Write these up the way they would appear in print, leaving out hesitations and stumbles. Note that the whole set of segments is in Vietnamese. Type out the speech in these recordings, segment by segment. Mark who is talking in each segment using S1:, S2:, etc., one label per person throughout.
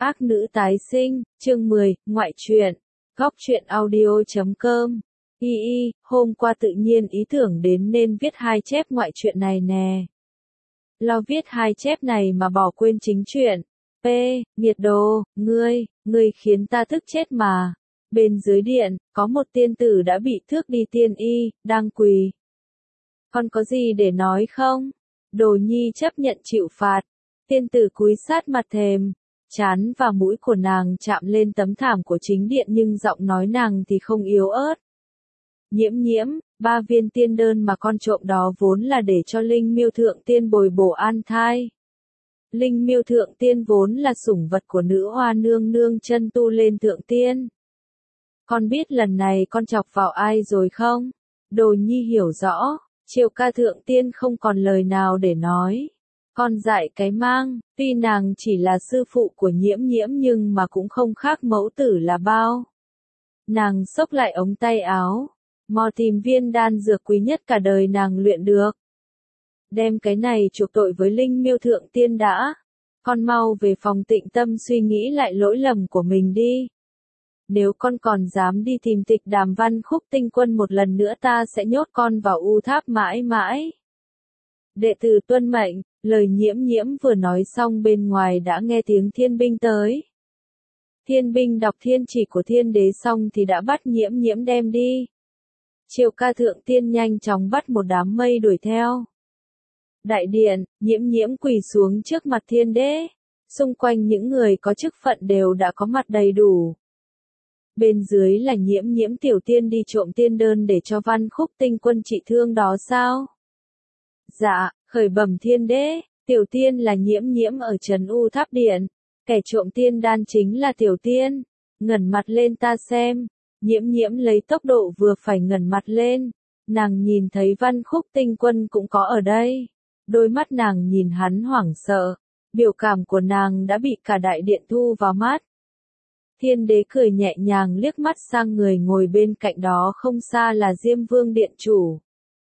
S1: Ác nữ tái sinh, chương 10, ngoại truyện. Góc truyện audio.com. Hôm qua tự nhiên ý tưởng đến nên viết hai chép ngoại truyện này nè. Lo viết hai chép này mà bỏ quên chính truyện. Nghiệt đồ, ngươi khiến ta tức chết mà. Bên dưới điện, có một tiên tử đã bị thước đi tiên y, đang quỳ. Con có gì để nói không? Đồ nhi chấp nhận chịu phạt. Tiên tử cúi sát mặt thềm. Trán và mũi của nàng chạm lên tấm thảm của chính điện nhưng giọng nói nàng thì không yếu ớt. Nhiễm, 3 viên tiên đơn mà con trộm đó vốn là để cho Linh Miêu Thượng Tiên bồi bổ an thai. Linh Miêu Thượng Tiên vốn là sủng vật của nữ hoa nương nương chân tu lên Thượng Tiên. Con biết lần này con chọc vào ai rồi không? Đồ nhi hiểu rõ, Triều Ca Thượng Tiên không còn lời nào để nói. Con dại cái mang, tuy nàng chỉ là sư phụ của nhiễm nhưng mà cũng không khác mẫu tử là bao. Nàng xốc lại ống tay áo, mò tìm viên đan dược quý nhất cả đời nàng luyện được. Đem cái này chuộc tội với Linh Miêu Thượng Tiên đã. Con mau về phòng tịnh tâm suy nghĩ lại lỗi lầm của mình đi. Nếu con còn dám đi tìm Tịch Đàm Văn Khúc Tinh Quân một lần nữa ta sẽ nhốt con vào u tháp mãi mãi. Đệ tử tuân mệnh. Lời nhiễm vừa nói xong bên ngoài đã nghe tiếng thiên binh tới. Thiên binh đọc thiên chỉ của thiên đế xong thì đã bắt nhiễm đem đi. Triều Ca Thượng Tiên nhanh chóng bắt một đám mây đuổi theo. Đại điện, nhiễm quỳ xuống trước mặt thiên đế. Xung quanh những người có chức phận đều đã có mặt đầy đủ. Bên dưới là nhiễm tiểu tiên đi trộm tiên đơn để cho Văn Khúc Tinh Quân trị thương đó sao? Dạ. Khởi bẩm thiên đế, tiểu tiên là nhiễm ở trấn U Tháp Điện. Kẻ trộm tiên đan chính là tiểu tiên. Ngẩng mặt lên ta xem. Nhiễm lấy tốc độ vừa phải ngẩng mặt lên. Nàng nhìn thấy Văn Khúc Tinh Quân cũng có ở đây. Đôi mắt nàng nhìn hắn hoảng sợ. Biểu cảm của nàng đã bị cả đại điện thu vào mắt. Thiên đế cười nhẹ nhàng liếc mắt sang người ngồi bên cạnh đó không xa là Diêm Vương Điện Chủ.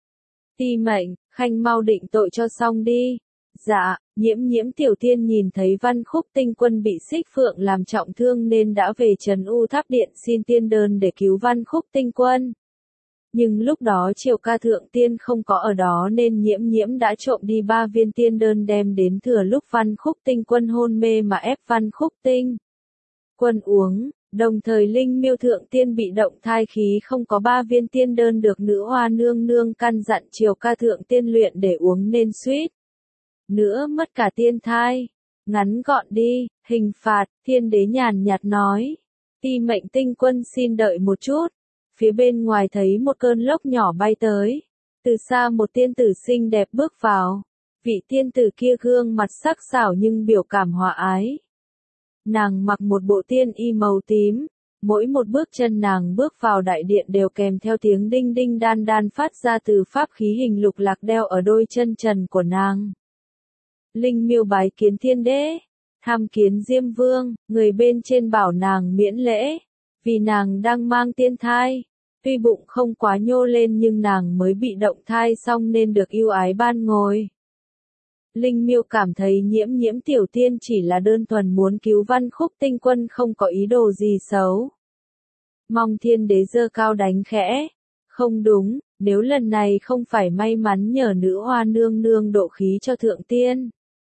S1: Ti mệnh, khanh mau định tội cho xong đi. Dạ, nhiễm tiểu tiên nhìn thấy Văn Khúc Tinh Quân bị Xích Phượng làm trọng thương nên đã về trấn U Tháp Điện xin tiên đơn để cứu Văn Khúc Tinh Quân. Nhưng lúc đó Triều Ca Thượng Tiên không có ở đó nên nhiễm đã trộm đi 3 viên tiên đơn đem đến thừa lúc Văn Khúc Tinh Quân hôn mê mà ép Văn Khúc Tinh Quân uống. Đồng thời Linh Miêu Thượng Tiên bị động thai khí không có 3 viên tiên đơn được nữ hoa nương nương căn dặn Triều Ca Thượng Tiên luyện để uống nên suýt nữa mất cả tiên thai. Ngắn gọn đi, hình phạt, thiên đế nhàn nhạt nói. Ti mệnh Tinh Quân xin đợi một chút. Phía bên ngoài thấy một cơn lốc nhỏ bay tới. Từ xa một tiên tử xinh đẹp bước vào. Vị tiên tử kia gương mặt sắc sảo nhưng biểu cảm hòa ái. Nàng mặc một bộ tiên y màu tím, mỗi một bước chân nàng bước vào đại điện đều kèm theo tiếng đinh đinh đan phát ra từ pháp khí hình lục lạc đeo ở đôi chân trần của nàng. Linh Miêu bái kiến thiên đế, tham kiến Diêm Vương, người bên trên bảo nàng miễn lễ, vì nàng đang mang tiên thai. Tuy bụng không quá nhô lên nhưng nàng mới bị động thai xong nên được ưu ái ban ngồi. Linh Miêu cảm thấy nhiễm tiểu tiên chỉ là đơn thuần muốn cứu Văn Khúc Tinh Quân không có ý đồ gì xấu. Mong thiên đế giơ cao đánh khẽ. Không đúng, nếu lần này không phải may mắn nhờ nữ hoa nương nương độ khí cho thượng tiên.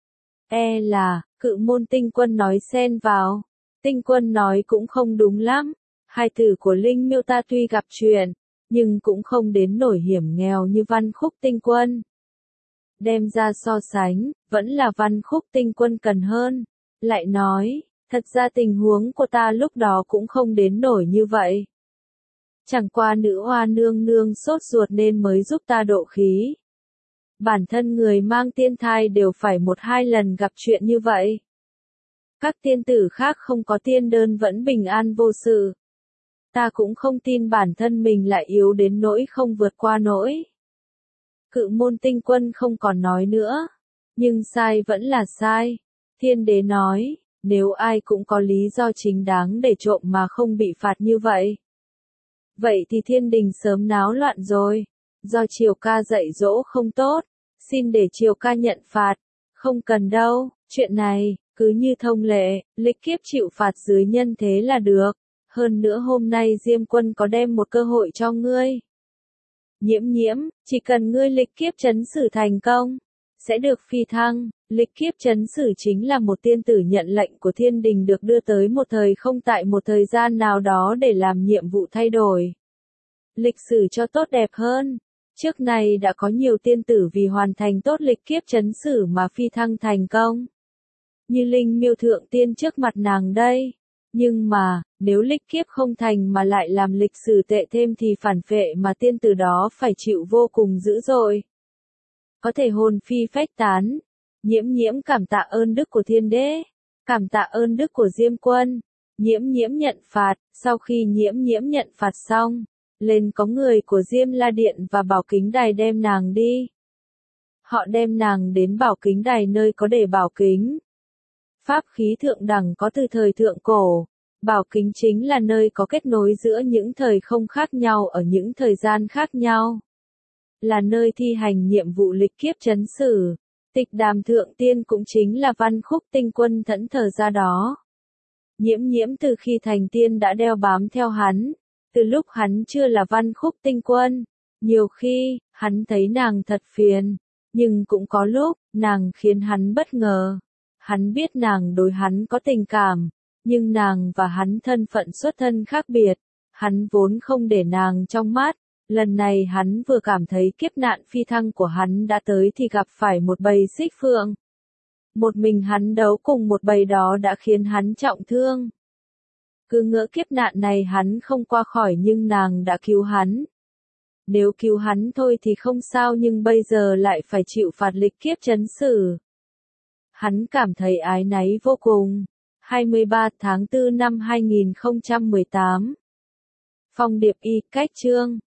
S1: Là, Cự Môn Tinh Quân nói xen vào. Tinh Quân nói cũng không đúng lắm. Hai tử của Linh Miêu ta tuy gặp chuyện, nhưng cũng không đến nổi hiểm nghèo như Văn Khúc Tinh Quân. Đem ra so sánh, vẫn là Văn Khúc Tinh Quân cần hơn. Lại nói, thật ra tình huống của ta lúc đó cũng không đến nổi như vậy. Chẳng qua nữ hoa nương nương sốt ruột nên mới giúp ta độ khí. Bản thân người mang tiên thai đều phải 1-2 lần gặp chuyện như vậy. Các tiên tử khác không có tiên đơn vẫn bình an vô sự. Ta cũng không tin bản thân mình lại yếu đến nỗi không vượt qua nổi. Cự Môn Tinh Quân không còn nói nữa. Nhưng sai vẫn là sai. Thiên đế nói, nếu ai cũng có lý do chính đáng để trộm mà không bị phạt như vậy. Vậy thì thiên đình sớm náo loạn rồi. Do Triều Ca dạy dỗ không tốt. Xin để Triều Ca nhận phạt. Không cần đâu, chuyện này, Cứ như thông lệ, lịch kiếp chịu phạt dưới nhân thế là được. Hơn nữa hôm nay Diêm Quân có đem một cơ hội cho ngươi. Nhiễm nhiễm, chỉ cần ngươi lịch kiếp chấn xử thành công, sẽ được phi thăng. Lịch kiếp chấn xử chính là một tiên tử nhận lệnh của thiên đình được đưa tới một thời không tại một thời gian nào đó để làm nhiệm vụ thay đổi lịch sử cho tốt đẹp hơn. Trước này đã có nhiều tiên tử vì hoàn thành tốt lịch kiếp chấn xử mà phi thăng thành công. Như Linh Miêu Thượng Tiên trước mặt nàng đây. Nhưng mà, nếu lịch kiếp không thành mà lại làm lịch sử tệ thêm thì phản phệ mà tiên tử đó phải chịu vô cùng dữ dội. Có thể hồn phi phách tán. Nhiễm nhiễm cảm tạ ơn đức của thiên đế. Cảm tạ ơn đức của Diêm Quân. Nhiễm nhiễm nhận phạt. Sau khi nhiễm nhiễm nhận phạt xong, lên có người của Diêm La Điện và Bảo Kính Đài đem nàng đi. Họ đem nàng đến Bảo Kính Đài nơi có để bảo kính. Pháp khí thượng đẳng có từ thời thượng cổ. Bảo kính chính là nơi có kết nối giữa những thời không khác nhau ở những thời gian khác nhau. Là nơi thi hành nhiệm vụ lịch kiếp chấn xử. Tịch Đàm Thượng Tiên cũng chính là Văn Khúc Tinh Quân thẫn thờ ra đó. Nhiễm nhiễm từ khi thành tiên đã đeo bám theo hắn. Từ lúc hắn chưa là Văn Khúc Tinh Quân, nhiều khi, hắn thấy nàng thật phiền, nhưng cũng có lúc, nàng khiến hắn bất ngờ. Hắn biết nàng đối hắn có tình cảm, nhưng nàng và hắn thân phận xuất thân khác biệt, hắn vốn không để nàng trong mắt. Lần này hắn vừa cảm thấy kiếp nạn phi thăng của hắn đã tới thì gặp phải một bầy xích phượng. Một mình hắn đấu cùng một bầy đó đã khiến hắn trọng thương. Cứ ngỡ kiếp nạn này hắn không qua khỏi nhưng nàng đã cứu hắn. Nếu cứu hắn thôi thì không sao nhưng bây giờ lại phải chịu phạt lịch kiếp chấn xử. Hắn cảm thấy áy náy vô cùng. 23 tháng 4 năm 2018. Phong Điệp Y cách chương